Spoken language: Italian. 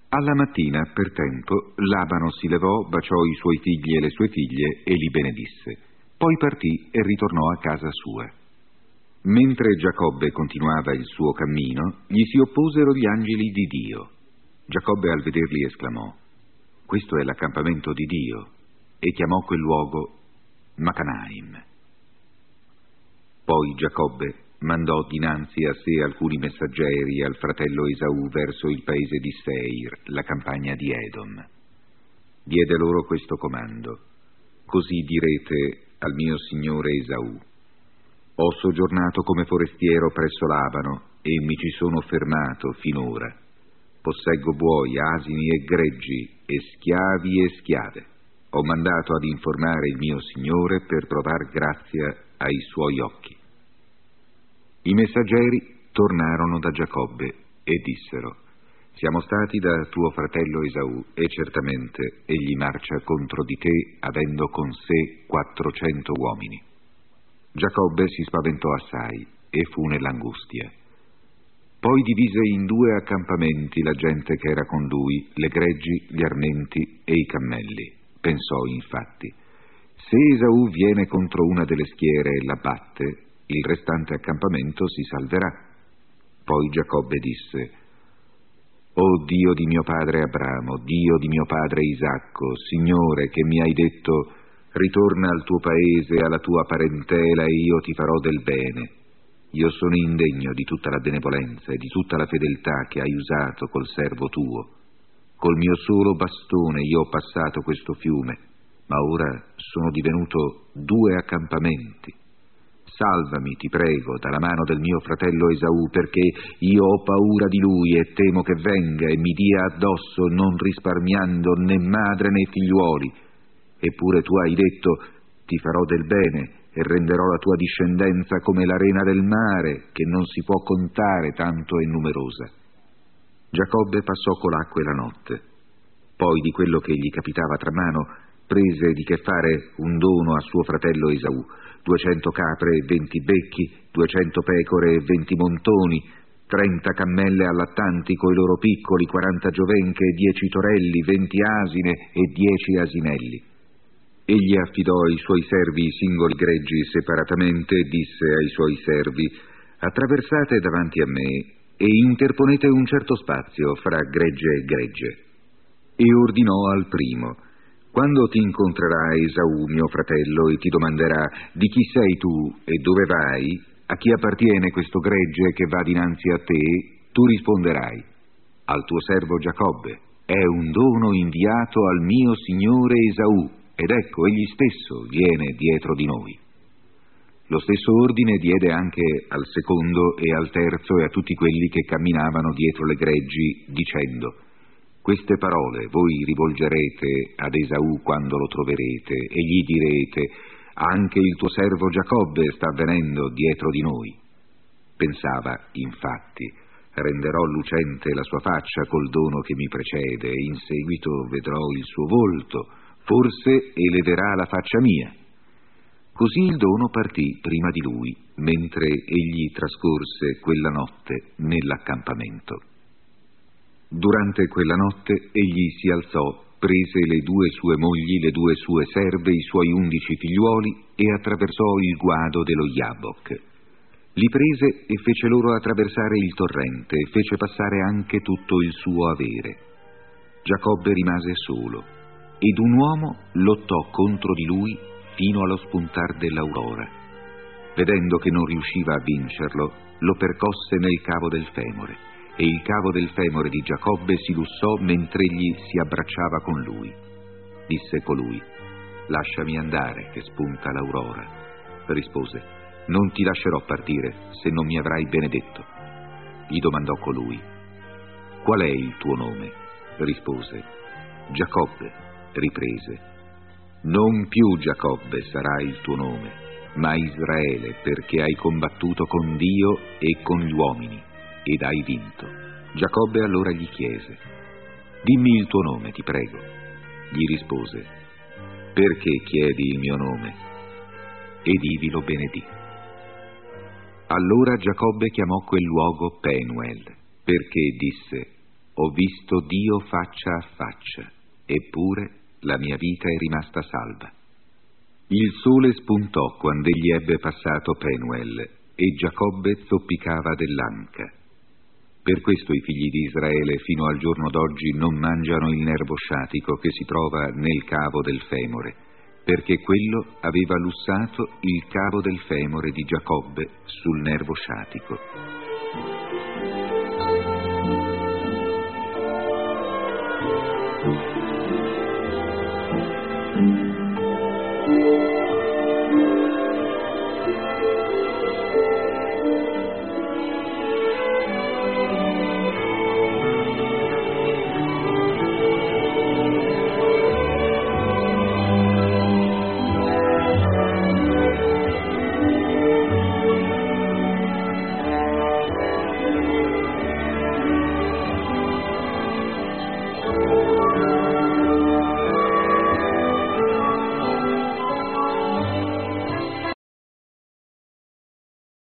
Alla mattina, per tempo, Labano si levò, baciò i suoi figli e le sue figlie e li benedisse. Poi partì e ritornò a casa sua. Mentre Giacobbe continuava il suo cammino, gli si opposero gli angeli di Dio. Giacobbe al vederli esclamò: «Questo è l'accampamento di Dio», e chiamò quel luogo Macanaim. Poi Giacobbe mandò dinanzi a sé alcuni messaggeri al fratello Esaù verso il paese di Seir, la campagna di Edom. Diede loro questo comando: «Così direte al mio signore Esaù: ho soggiornato come forestiero presso Labano e mi ci sono fermato finora. Posseggo buoi, asini e greggi e schiavi e schiave. Ho mandato ad informare il mio signore per trovar grazia ai suoi occhi». I messaggeri tornarono da Giacobbe e dissero: «Siamo stati da tuo fratello Esaù e certamente egli marcia contro di te avendo con sé 400 uomini». Giacobbe si spaventò assai e fu nell'angustia. Poi divise in 2 accampamenti la gente che era con lui, le greggi, gli armenti e i cammelli. Pensò infatti: se Esaù viene contro una delle schiere e la batte, il restante accampamento si salverà. Poi Giacobbe disse: «O Dio di mio padre Abramo, Dio di mio padre Isacco, Signore, che mi hai detto: ritorna al tuo paese e alla tua parentela e io ti farò del bene. Io sono indegno di tutta la benevolenza e di tutta la fedeltà che hai usato col servo tuo. Col mio solo bastone io ho passato questo fiume, ma ora sono divenuto 2 accampamenti. Salvami, ti prego, dalla mano del mio fratello Esaù, perché io ho paura di lui e temo che venga e mi dia addosso, non risparmiando né madre né figliuoli. Eppure tu hai detto: ti farò del bene e renderò la tua discendenza come l'arena del mare, che non si può contare, tanto è numerosa». Giacobbe passò col'acqua e la notte. Poi di quello che gli capitava tra mano prese di che fare un dono a suo fratello Esaù: 200 capre e 20 becchi, 200 pecore e 20 montoni, 30 cammelle allattanti coi loro piccoli, 40 giovenche, 10 torelli, 20 asine e 10 asinelli. Egli affidò ai suoi servi i singoli greggi separatamente e disse ai suoi servi: attraversate davanti a me e interponete un certo spazio fra gregge e gregge. E ordinò al primo: quando ti incontrerà Esaù mio fratello e ti domanderà: di chi sei tu e dove vai, a chi appartiene questo gregge che va dinanzi a te, tu risponderai: al tuo servo Giacobbe, è un dono inviato al mio signore Esaù, ed ecco egli stesso viene dietro di noi. Lo stesso ordine diede anche al secondo e al terzo e a tutti quelli che camminavano dietro le greggi, dicendo: queste parole voi rivolgerete ad Esaù quando lo troverete e gli direte: anche il tuo servo Giacobbe sta venendo dietro di noi. Pensava, infatti: renderò lucente la sua faccia col dono che mi precede e in seguito vedrò il suo volto, forse eleverà la faccia mia. Così il dono partì prima di lui, mentre egli trascorse quella notte nell'accampamento. Durante quella notte egli si alzò, prese le 2 sue mogli, le 2 sue serve, i suoi 11 figliuoli e attraversò il guado dello Jabbok. Li prese e fece loro attraversare il torrente e fece passare anche tutto il suo avere. Giacobbe rimase solo ed un uomo lottò contro di lui fino allo spuntar dell'aurora. Vedendo che non riusciva a vincerlo, lo percosse nel cavo del femore, e il cavo del femore di Giacobbe si lussò mentre egli si abbracciava con lui. Disse colui: lasciami andare, che spunta l'aurora. Rispose: non ti lascerò partire se non mi avrai benedetto. Gli domandò colui: qual è il tuo nome? Rispose: Giacobbe. Riprese: non più Giacobbe sarà il tuo nome, ma Israele, perché hai combattuto con Dio e con gli uomini ed hai vinto. Giacobbe allora gli chiese: dimmi il tuo nome, ti prego. Gli rispose: perché chiedi il mio nome? Ed ivi lo benedì. Allora Giacobbe chiamò quel luogo Penuel, perché disse: ho visto Dio faccia a faccia, eppure la mia vita è rimasta salva. Il sole spuntò quando egli ebbe passato Penuel, e Giacobbe zoppicava dell'anca. Per questo i figli di Israele fino al giorno d'oggi non mangiano il nervo sciatico che si trova nel cavo del femore, perché quello aveva lussato il cavo del femore di Giacobbe sul nervo sciatico.